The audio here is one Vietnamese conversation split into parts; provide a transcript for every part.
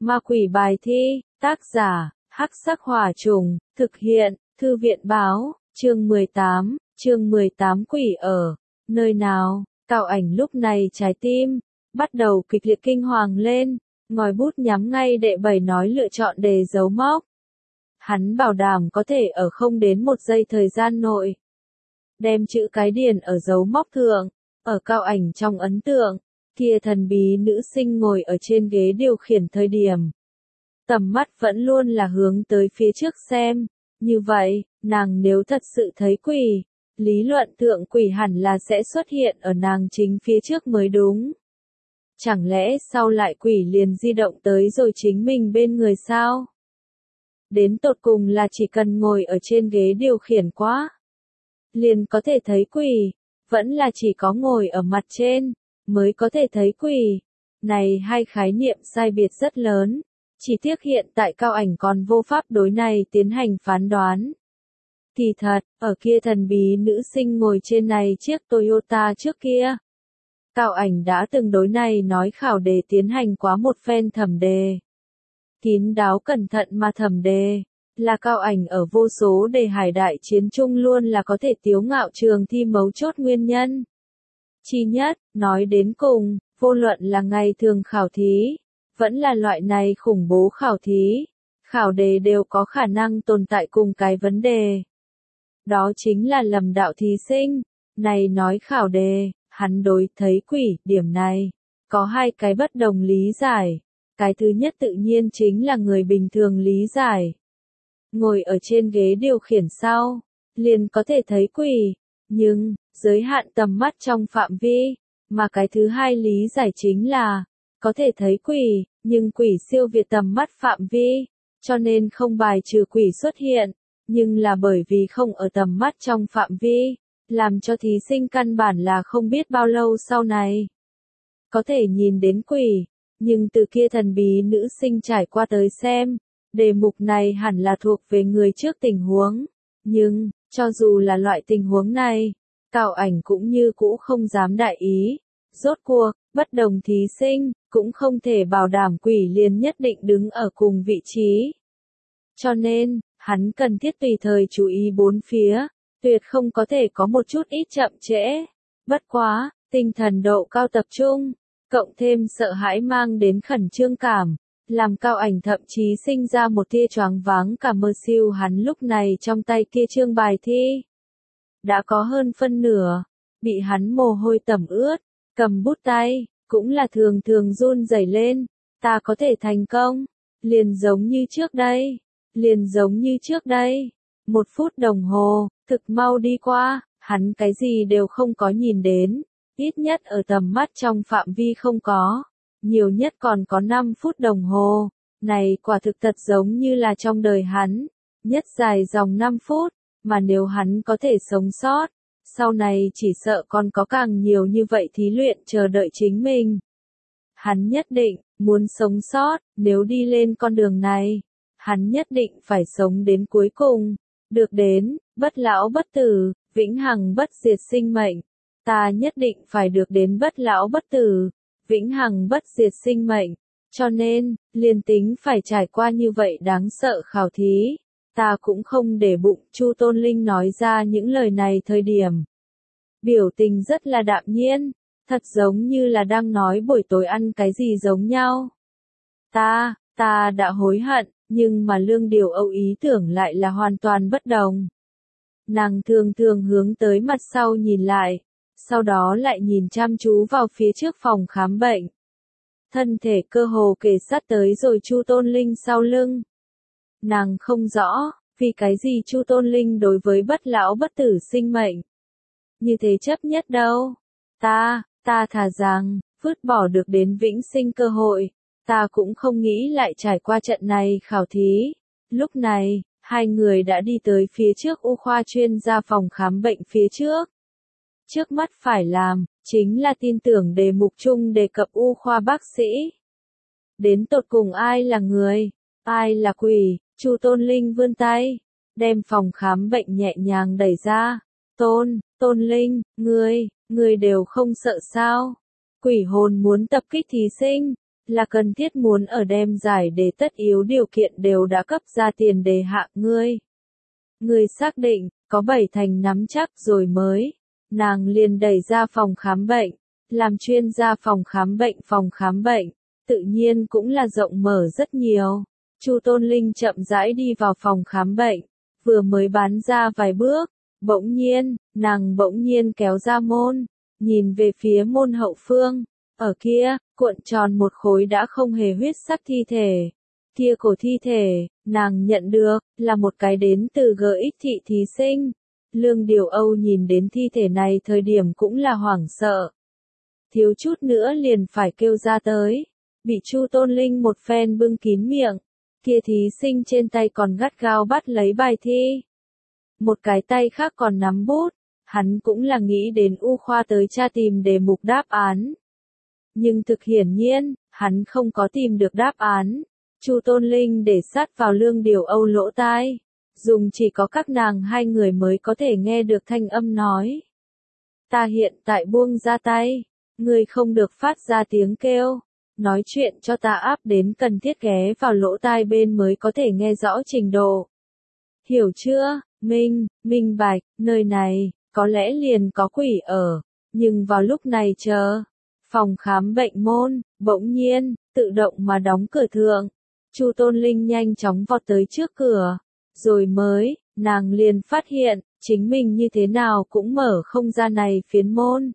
Ma quỷ bài thi, tác giả, Hắc Sắc Hỏa Trùng, thực hiện, Thư viện báo, chương 18 quỷ ở, nơi nào, Cao Ảnh lúc này trái tim, bắt đầu kịch liệt kinh hoàng lên, ngòi bút nhắm ngay đệ 7 nói lựa chọn đề dấu mốc. Hắn bảo đảm có thể ở không đến 1 giây thời gian nội. Đem chữ cái điền ở dấu mốc thượng, ở Cao Ảnh trong ấn tượng, kia thần bí nữ sinh ngồi ở trên ghế điều khiển thời điểm. Tầm mắt vẫn luôn là hướng tới phía trước xem, như vậy, nàng nếu thật sự thấy quỷ, lý luận thượng quỷ hẳn là sẽ xuất hiện ở nàng chính phía trước mới đúng. Chẳng lẽ sau lại quỷ liền di động tới rồi chính mình bên người sao? Đến tột cùng là chỉ cần ngồi ở trên ghế điều khiển quá, liền có thể thấy quỷ, vẫn là chỉ có ngồi ở mặt trên, mới có thể thấy quỷ. Này hai khái niệm sai biệt rất lớn, chỉ tiếc hiện tại Cao Ảnh còn vô pháp đối này tiến hành phán đoán. Kỳ thật, ở kia thần bí nữ sinh ngồi trên này chiếc Toyota trước kia. Cao Ảnh đã từng đối này nói khảo đề tiến hành quá một phen thẩm đề. Kín đáo cẩn thận mà thẩm đề, là Cao Ảnh ở vô số đề hải đại chiến chung luôn là có thể tiếu ngạo trường thi mấu chốt nguyên nhân. Chi nhất, nói đến cùng, vô luận là ngày thường khảo thí, vẫn là loại này khủng bố khảo thí, khảo đề đều có khả năng tồn tại cùng cái vấn đề. Đó chính là lầm đạo thí sinh, này nói khảo đề, hắn đối thấy quỷ, điểm này, có hai cái bất đồng lý giải. Cái thứ nhất tự nhiên chính là người bình thường lý giải. Ngồi ở trên ghế điều khiển sau, liền có thể thấy quỷ, nhưng, giới hạn tầm mắt trong phạm vi, mà cái thứ hai lý giải chính là, có thể thấy quỷ, nhưng quỷ siêu việt tầm mắt phạm vi, cho nên không bài trừ quỷ xuất hiện, nhưng là bởi vì không ở tầm mắt trong phạm vi, làm cho thí sinh căn bản là không biết bao lâu sau này có thể nhìn đến quỷ. Nhưng từ kia thần bí nữ sinh trải qua tới xem, đề mục này hẳn là thuộc về người trước tình huống. Nhưng, cho dù là loại tình huống này, Cao Ảnh cũng như cũ không dám đại ý. Rốt cuộc, bất đồng thí sinh, cũng không thể bảo đảm quỷ liền nhất định đứng ở cùng vị trí. Cho nên, hắn cần thiết tùy thời chú ý bốn phía, tuyệt không có thể có một chút ít chậm trễ. Bất quá, tinh thần độ cao tập trung, cộng thêm sợ hãi mang đến khẩn trương cảm, làm Cao Ảnh thậm chí sinh ra một tia choáng váng cả mơ siêu hắn lúc này trong tay kia trương bài thi. Đã có hơn phân nửa, bị hắn mồ hôi tẩm ướt, cầm bút tay, cũng là thường thường run rẩy lên, ta có thể thành công, liền giống như trước đây, 1 phút đồng hồ, thực mau đi qua, hắn cái gì đều không có nhìn đến. Ít nhất ở tầm mắt trong phạm vi không có, nhiều nhất còn có 5 phút đồng hồ, này quả thực thật giống như là trong đời hắn, nhất dài dòng 5 phút, mà nếu hắn có thể sống sót, sau này chỉ sợ còn có càng nhiều như vậy thí luyện chờ đợi chính mình. Hắn nhất định, muốn sống sót, nếu đi lên con đường này, hắn nhất định phải sống đến cuối cùng, được đến, bất lão bất tử, vĩnh hằng bất diệt sinh mệnh. Ta nhất định phải được đến bất lão bất tử, vĩnh hằng bất diệt sinh mệnh, cho nên, liền tính phải trải qua như vậy đáng sợ khảo thí, ta cũng không để bụng. Chu Tôn Linh nói ra những lời này thời điểm. Biểu tình rất là đạm nhiên, thật giống như là đang nói buổi tối ăn cái gì giống nhau. Ta đã hối hận, nhưng mà Lương Điều Âu ý tưởng lại là hoàn toàn bất đồng. Nàng thường thường hướng tới mặt sau nhìn lại. Sau đó lại nhìn chăm chú vào phía trước phòng khám bệnh. Thân thể cơ hồ kề sát tới rồi Chu Tôn Linh sau lưng. Nàng không rõ, vì cái gì Chu Tôn Linh đối với bất lão bất tử sinh mệnh như thế chấp nhất đâu. Ta thà rằng, vứt bỏ được đến vĩnh sinh cơ hội, ta cũng không nghĩ lại trải qua trận này khảo thí. Lúc này, hai người đã đi tới phía trước y khoa chuyên gia phòng khám bệnh phía trước. Trước mắt phải làm, chính là tin tưởng đề mục chung đề cập y khoa bác sĩ. Đến tột cùng ai là người, ai là quỷ, Chu Tôn Linh vươn tay, đem phòng khám bệnh nhẹ nhàng đẩy ra. Tôn Linh, ngươi đều không sợ sao? Quỷ hồn muốn tập kích thí sinh, là cần thiết muốn ở đem giải đề tất yếu điều kiện đều đã cấp ra tiền đề hạ ngươi. Ngươi xác định, có 7 thành nắm chắc rồi mới. Nàng liền đẩy ra phòng khám bệnh, làm chuyên gia phòng khám bệnh, tự nhiên cũng là rộng mở rất nhiều. Chu Tôn Linh chậm rãi đi vào phòng khám bệnh, vừa mới bán ra vài bước, nàng bỗng nhiên kéo ra môn, nhìn về phía môn hậu phương, ở kia, cuộn tròn một khối đã không hề huyết sắc thi thể. Kia cổ thi thể, nàng nhận được, là một cái đến từ GX thị thí sinh. Lương Điều Âu nhìn đến thi thể này thời điểm cũng là hoảng sợ. Thiếu chút nữa liền phải kêu ra tới. Bị Chu Tôn Linh một phen bưng kín miệng. Kia thí sinh trên tay còn gắt gao bắt lấy bài thi. Một cái tay khác còn nắm bút. Hắn cũng là nghĩ đến U khoa tới tra tìm đề mục đáp án. Nhưng thực hiển nhiên, hắn không có tìm được đáp án. Chu Tôn Linh để sát vào Lương Điều Âu lỗ tai. Dùng chỉ có các nàng hai người mới có thể nghe được thanh âm nói. Ta hiện tại buông ra tay. Ngươi không được phát ra tiếng kêu. Nói chuyện cho ta áp đến cần thiết ghé vào lỗ tai bên mới có thể nghe rõ trình độ. Hiểu chưa? Minh bạch, nơi này, có lẽ liền có quỷ ở. Nhưng vào lúc này phòng khám bệnh môn, bỗng nhiên, tự động mà đóng cửa thượng. Chu Tôn Linh nhanh chóng vọt tới trước cửa. Rồi nàng liền phát hiện, chính mình như thế nào cũng mở không ra này phiến môn.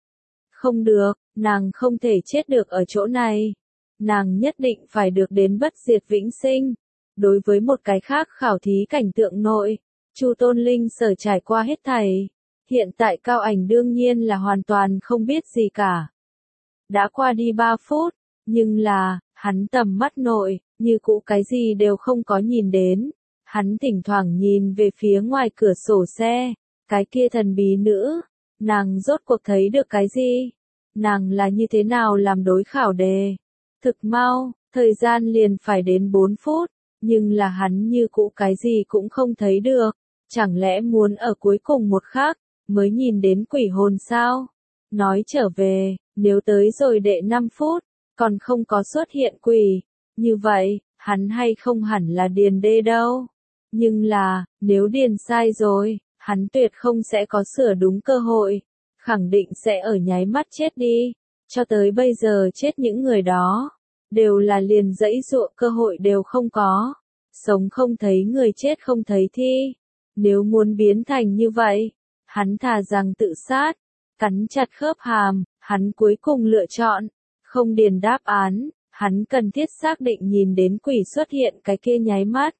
Không được, nàng không thể chết được ở chỗ này. Nàng nhất định phải được đến bất diệt vĩnh sinh. Đối với một cái khác khảo thí cảnh tượng nội, Chu Tôn Linh sở trải qua hết thảy. Hiện tại Cao Ảnh đương nhiên là hoàn toàn không biết gì cả. Đã qua đi 3 phút, nhưng là, hắn tầm mắt nội, như cũ cái gì đều không có nhìn đến. Hắn thỉnh thoảng nhìn về phía ngoài cửa sổ xe, cái kia thần bí nữ, nàng rốt cuộc thấy được cái gì? Nàng là như thế nào làm đối khảo đề? Thực mau, thời gian liền phải đến 4 phút, nhưng là hắn như cũ cái gì cũng không thấy được. Chẳng lẽ muốn ở cuối cùng một khắc, mới nhìn đến quỷ hồn sao? Nói trở về, nếu tới rồi đệ 5 phút, còn không có xuất hiện quỷ, như vậy, hắn hay không hẳn là điền đê đâu. Nhưng là, nếu điền sai rồi, hắn tuyệt không sẽ có sửa đúng cơ hội, khẳng định sẽ ở nháy mắt chết đi. Cho tới bây giờ chết những người đó, đều là liền dãy dụa cơ hội đều không có. Sống không thấy người chết không thấy thi. Nếu muốn biến thành như vậy, hắn thà rằng tự sát, cắn chặt khớp hàm, hắn cuối cùng lựa chọn, không điền đáp án, hắn cần thiết xác định nhìn đến quỷ xuất hiện cái kia nháy mắt.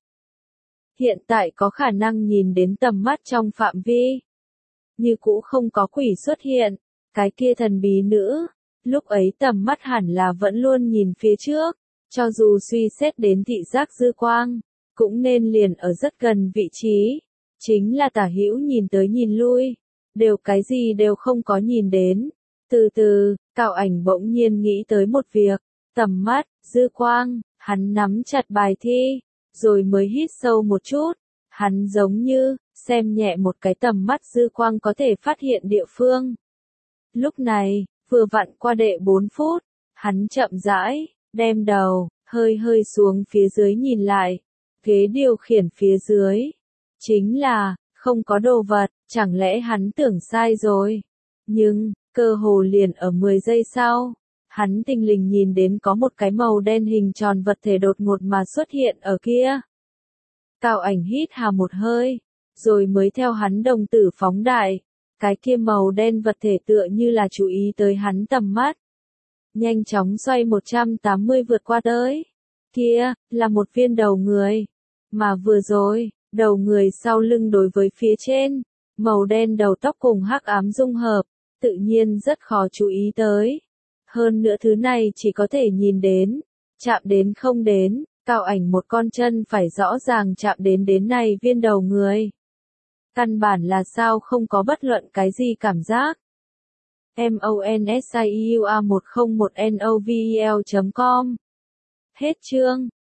Hiện tại có khả năng nhìn đến tầm mắt trong phạm vi. Như cũ không có quỷ xuất hiện, cái kia thần bí nữ, lúc ấy tầm mắt hẳn là vẫn luôn nhìn phía trước, cho dù suy xét đến thị giác dư quang, cũng nên liền ở rất gần vị trí. Chính là tả hữu nhìn tới nhìn lui, đều cái gì đều không có nhìn đến. Từ từ, Cao Ảnh bỗng nhiên nghĩ tới một việc, tầm mắt, dư quang, hắn nắm chặt bài thi, rồi mới hít sâu một chút, hắn giống như, xem nhẹ một cái tầm mắt dư quang có thể phát hiện địa phương. Lúc này, vừa vặn qua đệ 4 phút, hắn chậm rãi, đem đầu, hơi xuống phía dưới nhìn lại, ghế điều khiển phía dưới. Chính là, không có đồ vật, chẳng lẽ hắn tưởng sai rồi. Nhưng, cơ hồ liền ở 10 giây sau, hắn thình lình nhìn đến có một cái màu đen hình tròn vật thể đột ngột mà xuất hiện ở kia. Cao Ảnh hít hà một hơi, rồi mới theo hắn đồng tử phóng đại, cái kia màu đen vật thể tựa như là chú ý tới hắn tầm mắt. Nhanh chóng xoay 180 vượt qua tới. Kia, là một viên đầu người. Mà vừa rồi, đầu người sau lưng đối với phía trên, màu đen đầu tóc cùng hắc ám dung hợp, tự nhiên rất khó chú ý tới. Hơn nữa thứ này chỉ có thể nhìn đến, chạm đến không đến, Cao Ảnh một con chân phải rõ ràng chạm đến này viên đầu người. Căn bản là sao không có bất luận cái gì cảm giác. MONSIUA101NOVEL.com Hết chương.